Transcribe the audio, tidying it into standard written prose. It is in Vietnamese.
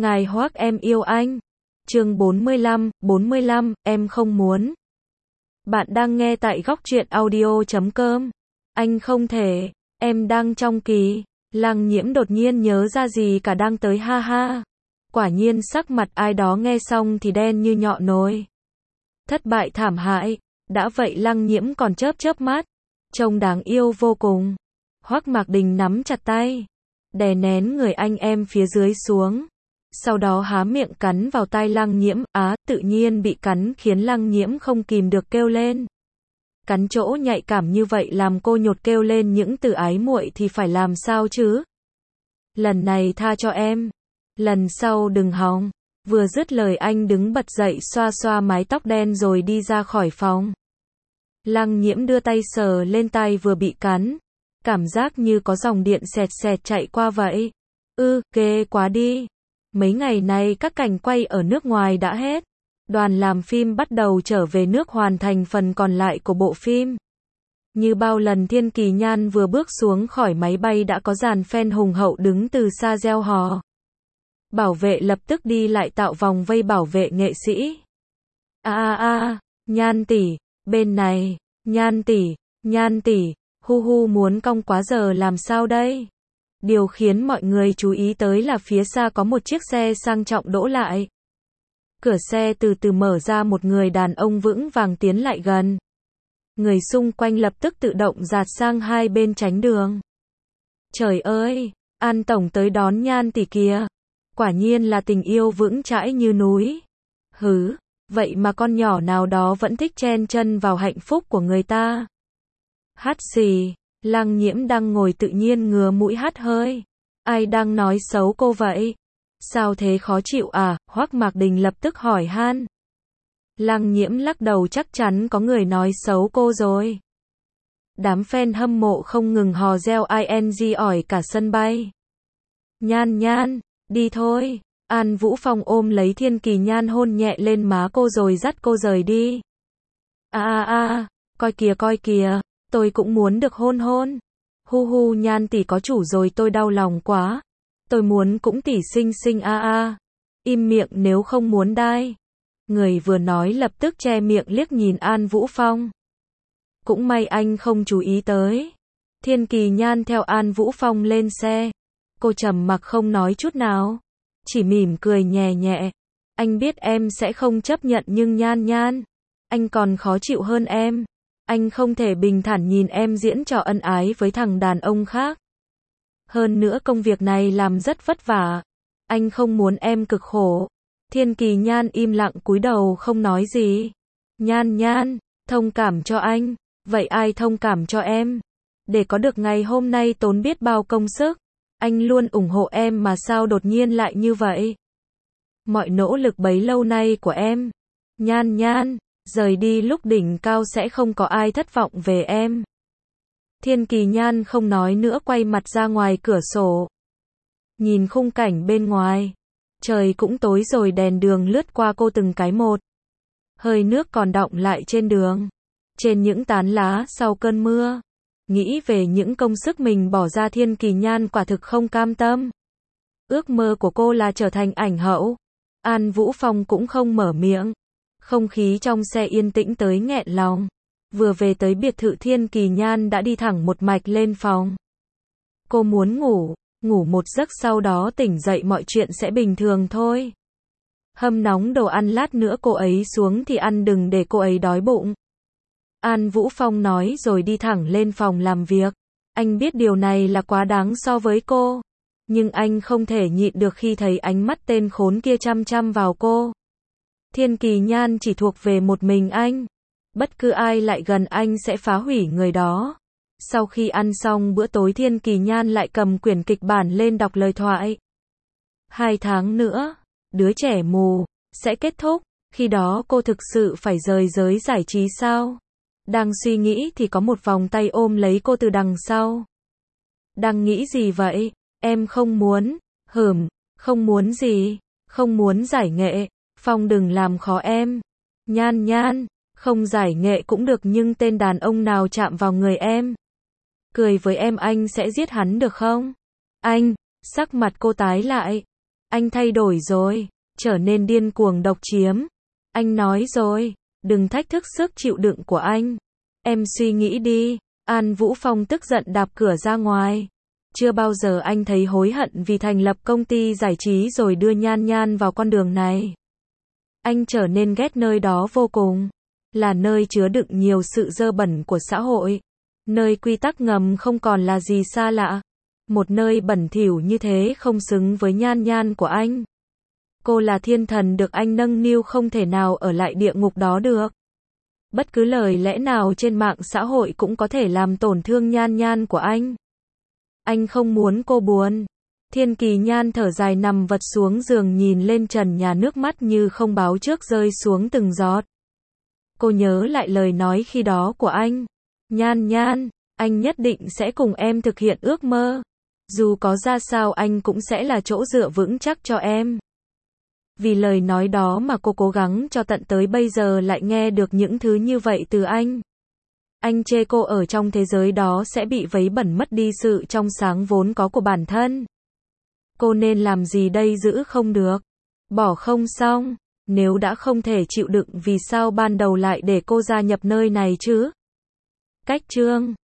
Ngài Hoác em yêu anh. Chương 45, em không muốn. Bạn đang nghe tại góc truyện audio.com. Anh không thể, em đang trong kỳ. Lăng Nhiễm đột nhiên nhớ ra gì cả đang tới ha ha. Quả nhiên sắc mặt ai đó nghe xong thì đen như nhọ nồi. Thất bại thảm hại, đã vậy Lăng Nhiễm còn chớp chớp mắt, trông đáng yêu vô cùng. Hoắc Mạc Đình nắm chặt tay, đè nén người anh em phía dưới xuống. Sau đó há miệng cắn vào tai Lăng Nhiễm, tự nhiên bị cắn khiến Lăng Nhiễm không kìm được kêu lên. Cắn chỗ nhạy cảm như vậy làm cô nhột kêu lên những từ ái muội thì phải làm sao chứ? Lần này tha cho em, lần sau đừng hòng. Vừa dứt lời anh đứng bật dậy xoa xoa mái tóc đen rồi đi ra khỏi phòng. Lăng Nhiễm đưa tay sờ lên tai vừa bị cắn, cảm giác như có dòng điện xẹt xẹt chạy qua vậy. Ghê quá đi. Mấy ngày nay các cảnh quay ở nước ngoài đã hết. Đoàn làm phim bắt đầu trở về nước hoàn thành phần còn lại của bộ phim. Như bao lần Thiên Kỳ Nhan vừa bước xuống khỏi máy bay đã có dàn fan hùng hậu đứng từ xa reo hò. Bảo vệ lập tức đi lại tạo vòng vây bảo vệ nghệ sĩ. Nhan tỷ, bên này, Nhan tỷ, hu muốn cong quá giờ làm sao đây? Điều khiến mọi người chú ý tới là phía xa có một chiếc xe sang trọng đỗ lại. Cửa xe từ từ mở ra, một người đàn ông vững vàng tiến lại gần. Người xung quanh lập tức tự động dạt sang hai bên tránh đường. Trời ơi, An tổng tới đón Nhan tỷ kìa. Quả nhiên là tình yêu vững chãi như núi. Vậy mà con nhỏ nào đó vẫn thích chen chân vào hạnh phúc của người ta. Hắt xì, Lăng Nhiễm đang ngồi tự nhiên ngừa mũi hắt hơi. Ai đang nói xấu cô vậy? Sao thế, khó chịu à? Hoắc Mạc Đình lập tức hỏi han. Lăng Nhiễm lắc đầu, chắc chắn có người nói xấu cô rồi. Đám fan hâm mộ không ngừng hò reo ing ỏi cả sân bay. Nhan, đi thôi. An Vũ Phong ôm lấy Thiên Kỳ Nhan hôn nhẹ lên má cô rồi dắt cô rời đi. Coi kìa, tôi cũng muốn được hôn. Hu Nhan tỷ có chủ rồi, tôi đau lòng quá. Tôi muốn cũng tỷ xinh. Im miệng nếu không muốn đai. Người vừa nói lập tức che miệng liếc nhìn An Vũ Phong. Cũng may anh không chú ý tới. Thiên Kỳ Nhan theo An Vũ Phong lên xe. Cô trầm mặc không nói chút nào, chỉ mỉm cười nhẹ. Anh biết em sẽ không chấp nhận nhưng Nhan, anh còn khó chịu hơn em. Anh không thể bình thản nhìn em diễn trò ân ái với thằng đàn ông khác. Hơn nữa công việc này làm rất vất vả. Anh không muốn em cực khổ. Thiên Kỳ Nhan im lặng cúi đầu không nói gì. Nhan, thông cảm cho anh. Vậy ai thông cảm cho em? Để có được ngày hôm nay tốn biết bao công sức. Anh luôn ủng hộ em mà sao đột nhiên lại như vậy? Mọi nỗ lực bấy lâu nay của em, Nhan, rời đi lúc đỉnh cao sẽ không có ai thất vọng về em. Thiên Kỳ Nhan không nói nữa, quay mặt ra ngoài cửa sổ. Nhìn khung cảnh bên ngoài. Trời cũng tối rồi, đèn đường lướt qua cô từng cái một. Hơi nước còn đọng lại trên đường. Trên những tán lá sau cơn mưa. Nghĩ về những công sức mình bỏ ra, Thiên Kỳ Nhan quả thực không cam tâm. Ước mơ của cô là trở thành ảnh hậu. An Vũ Phong cũng không mở miệng. Không khí trong xe yên tĩnh tới nghẹn lòng. Vừa về tới biệt thự, Thiên Kỳ Nhan đã đi thẳng một mạch lên phòng. Cô muốn ngủ một giấc, sau đó tỉnh dậy mọi chuyện sẽ bình thường thôi. Hâm nóng đồ ăn, lát nữa cô ấy xuống thì ăn, đừng để cô ấy đói bụng. An Vũ Phong nói rồi đi thẳng lên phòng làm việc. Anh biết điều này là quá đáng so với cô. Nhưng anh không thể nhịn được khi thấy ánh mắt tên khốn kia chăm vào cô. Thiên Kỳ Nhan chỉ thuộc về một mình anh. Bất cứ ai lại gần anh sẽ phá hủy người đó. Sau khi ăn xong bữa tối, Thiên Kỳ Nhan lại cầm quyển kịch bản lên đọc lời thoại. 2 tháng nữa, đứa trẻ mù sẽ kết thúc. Khi đó cô thực sự phải rời giới giải trí sao? Đang suy nghĩ thì có một vòng tay ôm lấy cô từ đằng sau. Đang nghĩ gì vậy? Em không muốn. Không muốn gì? Không muốn giải nghệ. Phong đừng làm khó em. Nhan, không giải nghệ cũng được nhưng tên đàn ông nào chạm vào người em, cười với em, anh sẽ giết hắn được không? Anh, sắc mặt cô tái lại. Anh thay đổi rồi, trở nên điên cuồng độc chiếm. Anh nói rồi, đừng thách thức sức chịu đựng của anh. Em suy nghĩ đi. An Vũ Phong tức giận đạp cửa ra ngoài. Chưa bao giờ anh thấy hối hận vì thành lập công ty giải trí rồi đưa Nhan Nhan vào con đường này. Anh trở nên ghét nơi đó vô cùng. Là nơi chứa đựng nhiều sự dơ bẩn của xã hội. Nơi quy tắc ngầm không còn là gì xa lạ. Một nơi bẩn thỉu như thế không xứng với Nhan Nhan của anh. Cô là thiên thần được anh nâng niu, không thể nào ở lại địa ngục đó được. Bất cứ lời lẽ nào trên mạng xã hội cũng có thể làm tổn thương Nhan Nhan của anh. Anh không muốn cô buồn. Thiên Kỳ Nhan thở dài nằm vật xuống giường nhìn lên trần nhà, nước mắt như không báo trước rơi xuống từng giọt. Cô nhớ lại lời nói khi đó của anh. Nhan Nhan, anh nhất định sẽ cùng em thực hiện ước mơ. Dù có ra sao anh cũng sẽ là chỗ dựa vững chắc cho em. Vì lời nói đó mà cô cố gắng cho tận tới bây giờ lại nghe được những thứ như vậy từ anh. Anh chê cô ở trong thế giới đó sẽ bị vấy bẩn, mất đi sự trong sáng vốn có của bản thân. Cô nên làm gì đây? Giữ không được, bỏ không xong. Nếu đã không thể chịu đựng vì sao ban đầu lại để cô gia nhập nơi này chứ? Cách chương